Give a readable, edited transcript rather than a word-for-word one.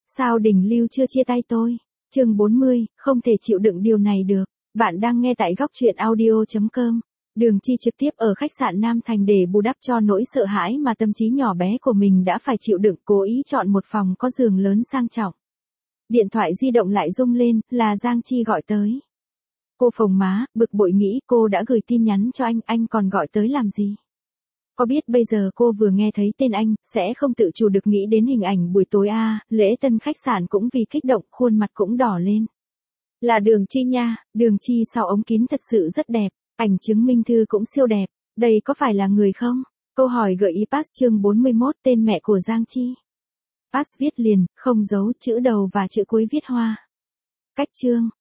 Sao Đình Lưu chưa chia tay tôi? Chương 40, không thể chịu đựng điều này được. Bạn đang nghe tại góc truyện audio.com. Đường Chi trực tiếp ở khách sạn Nam Thành để bù đắp cho nỗi sợ hãi mà tâm trí nhỏ bé của mình đã phải chịu đựng, cố ý chọn một phòng có giường lớn sang trọng. Điện thoại di động lại rung lên, là Giang Chi gọi tới. Cô phồng má, bực bội nghĩ cô đã gửi tin nhắn cho anh còn gọi tới làm gì? Có biết bây giờ cô vừa nghe thấy tên anh, sẽ không tự chủ được nghĩ đến hình ảnh buổi tối lễ tân khách sạn, cũng vì kích động, khuôn mặt cũng đỏ lên. Là Đường Chi nha, Đường Chi sau ống kính thật sự rất đẹp, ảnh chứng minh thư cũng siêu đẹp, đây có phải là người không? Câu hỏi gợi ý pass chương 41, tên mẹ của Giang Chi. Pass viết liền, không giấu chữ đầu và chữ cuối viết hoa. Cách chương,